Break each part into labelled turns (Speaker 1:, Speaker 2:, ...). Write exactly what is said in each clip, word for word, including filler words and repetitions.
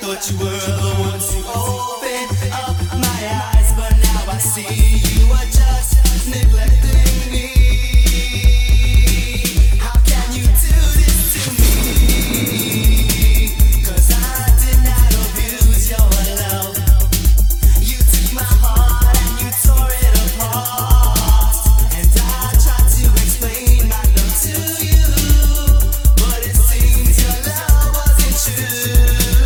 Speaker 1: thought you were the one to open up my eyes, but now I see you are just neglecting me. How can you do this to me? 'Cause I did not abuse your love. You took my heart and you tore it apart. And I tried to explain my love to you, but it seems your love wasn't true.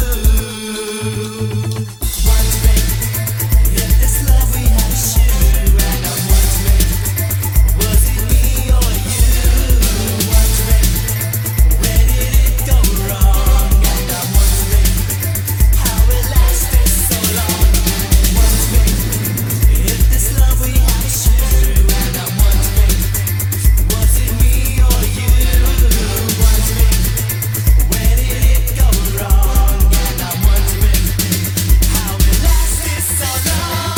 Speaker 1: Wondering if this love we had is true, and I'm wondering, was it me or you? Wondering, where did it go wrong? And I'm wondering how it lasted so long. Wondering if this love we had is true, and I'm wondering, was it me or you? Wondering, where did it go wrong? And I'm wondering how it lasted so long.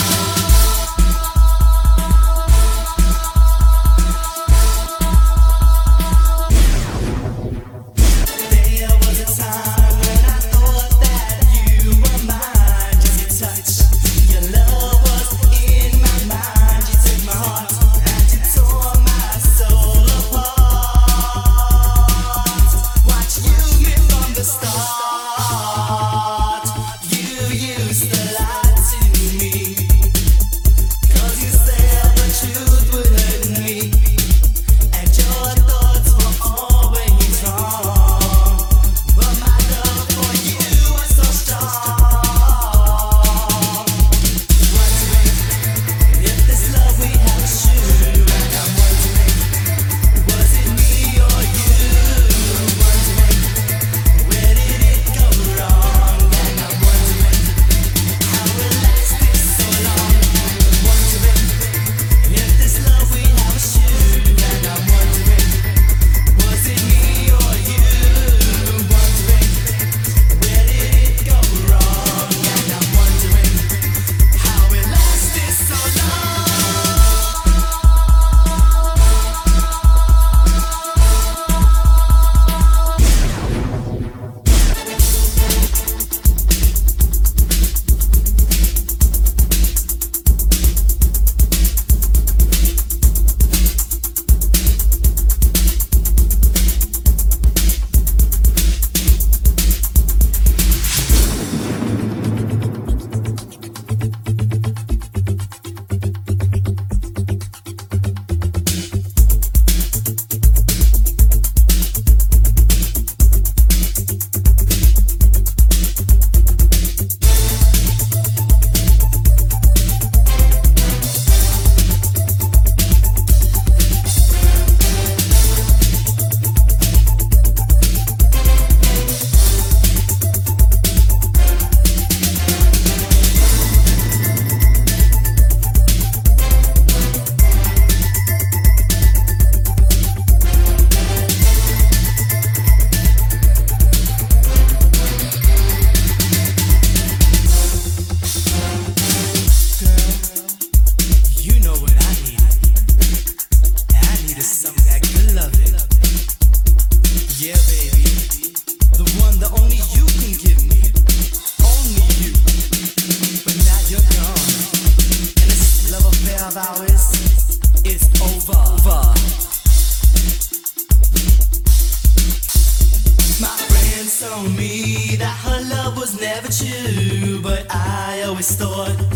Speaker 1: There was a time when I thought that you were mine. Just your touch, your love was in my mind. You took my heart and you tore my soul apart. Watch you me from the start. You used to lie to me, 'cause you said the truth would hurt me, and your thoughts were always wrong. But my love for you was so strong. Wondering if this love we have is true, and I'm wondering, was it me or you? Wondering, where did it go wrong? And I'm wondering how it lasted so long. Wondering if this love we have is true, and I'm wondering, was it me or you? Wondering, where did it go wrong? And I'm wondering how it lasted so long. You know what I need. I needed some of that good loving. Yeah, baby. The one that only you can give me. Only you. But now you're gone. And this love affair of ours is over. My friends told me that her love was never true, but I always thought